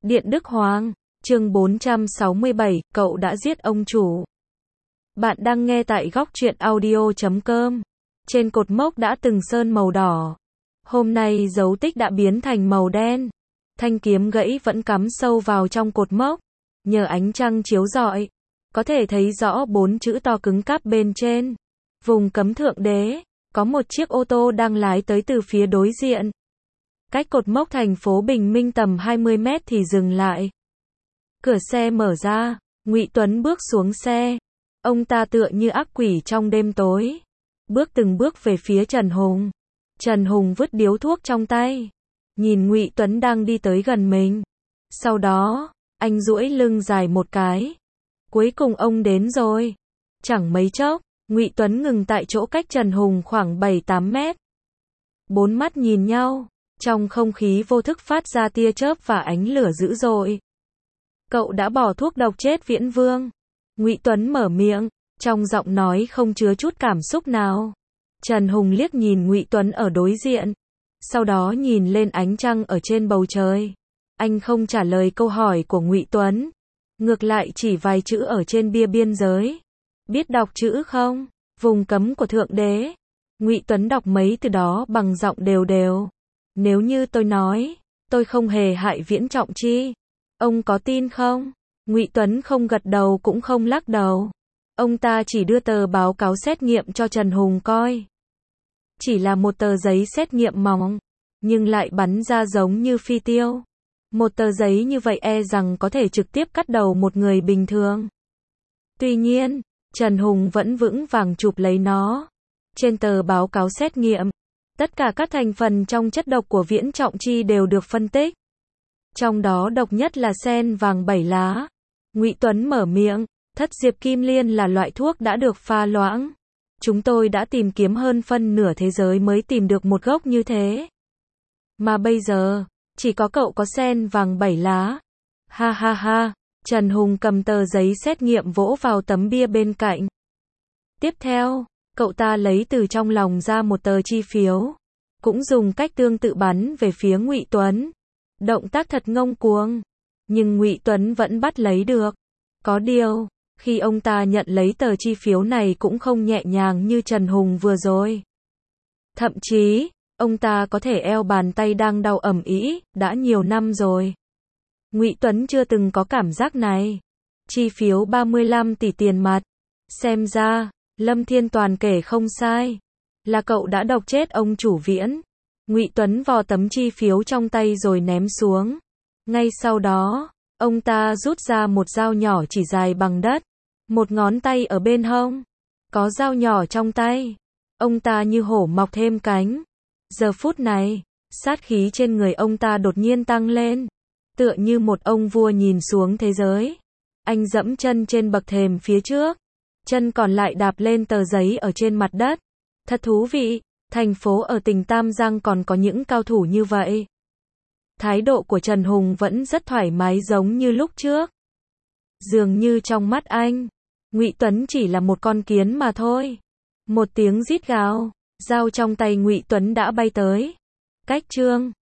Điện Đức Hoàng, chương 467, cậu đã giết ông chủ. Bạn đang nghe tại góc truyện audio.com. Trên cột mốc đã từng sơn màu đỏ. Hôm nay dấu tích đã biến thành màu đen. Thanh kiếm gãy vẫn cắm sâu vào trong cột mốc. Nhờ ánh trăng chiếu rọi, có thể thấy rõ 4 chữ to cứng cáp bên trên. Vùng cấm Thượng Đế, có một chiếc ô tô đang lái tới từ phía đối diện. Cách cột mốc thành phố Bình Minh tầm 20 mét thì dừng lại. Cửa xe mở ra, Ngụy Tuấn bước xuống xe. Ông ta tựa như ác quỷ trong đêm tối. Bước từng bước về phía Trần Hùng. Trần Hùng vứt điếu thuốc trong tay. Nhìn Ngụy Tuấn đang đi tới gần mình. Sau đó, anh duỗi lưng dài một cái. Cuối cùng ông đến rồi. Chẳng mấy chốc, Ngụy Tuấn ngừng tại chỗ cách Trần Hùng khoảng 7-8 mét. Bốn mắt nhìn nhau. Trong không khí vô thức phát ra tia chớp và ánh lửa dữ dội. Cậu đã bỏ thuốc độc chết Viễn Vương. Ngụy Tuấn mở miệng, trong giọng nói không chứa chút cảm xúc nào. Trần Hùng liếc nhìn Ngụy Tuấn ở đối diện. Sau đó nhìn lên ánh trăng ở trên bầu trời. Anh không trả lời câu hỏi của Ngụy Tuấn. Ngược lại chỉ vài chữ ở trên bia biên giới. Biết đọc chữ không? Vùng cấm của Thượng Đế. Ngụy Tuấn đọc mấy từ đó bằng giọng đều đều. Nếu như tôi nói, tôi không hề hại Viễn Trọng Chi, ông có tin không? Ngụy Tuấn không gật đầu cũng không lắc đầu. Ông ta chỉ đưa tờ báo cáo xét nghiệm cho Trần Hùng coi. Chỉ là một tờ giấy xét nghiệm mỏng, nhưng lại bắn ra giống như phi tiêu. Một tờ giấy như vậy e rằng có thể trực tiếp cắt đầu một người bình thường. Tuy nhiên, Trần Hùng vẫn vững vàng chụp lấy nó. Trên tờ báo cáo xét nghiệm, tất cả các thành phần trong chất độc của Viễn Trọng Chi đều được phân tích. Trong đó độc nhất là sen vàng 7 lá. Ngụy Tuấn mở miệng, thất diệp kim liên là loại thuốc đã được pha loãng. Chúng tôi đã tìm kiếm hơn phân nửa thế giới mới tìm được một gốc như thế. Mà bây giờ, chỉ có cậu có sen vàng 7 lá. Ha ha ha, Trần Hùng cầm tờ giấy xét nghiệm vỗ vào tấm bia bên cạnh. Tiếp theo, cậu ta lấy từ trong lòng ra một tờ chi phiếu. Cũng dùng cách tương tự bắn về phía Ngụy Tuấn. Động tác thật ngông cuồng. Nhưng Ngụy Tuấn vẫn bắt lấy được. Có điều, khi ông ta nhận lấy tờ chi phiếu này cũng không nhẹ nhàng như Trần Hùng vừa rồi. Thậm chí, ông ta có thể eo bàn tay đang đau ầm ĩ, đã nhiều năm rồi. Ngụy Tuấn chưa từng có cảm giác này. Chi phiếu 35 tỷ tiền mặt. Xem ra, Lâm Thiên Toàn kể không sai. Là cậu đã độc chết ông chủ Viễn. Ngụy Tuấn vò tấm chi phiếu trong tay rồi ném xuống. Ngay sau đó, ông ta rút ra một dao nhỏ chỉ dài bằng đất. Một ngón tay ở bên hông. Có dao nhỏ trong tay. Ông ta như hổ mọc thêm cánh. Giờ phút này, sát khí trên người ông ta đột nhiên tăng lên. Tựa như một ông vua nhìn xuống thế giới. Anh dẫm chân trên bậc thềm phía trước. Chân còn lại đạp lên tờ giấy ở trên mặt đất. Thật thú vị, thành phố ở tỉnh Tam Giang còn có những cao thủ như vậy. Thái độ của Trần Hùng vẫn rất thoải mái giống như lúc trước. Dường như trong mắt anh, Ngụy Tuấn chỉ là một con kiến mà thôi. Một tiếng rít gào, dao trong tay Ngụy Tuấn đã bay tới. Cách chương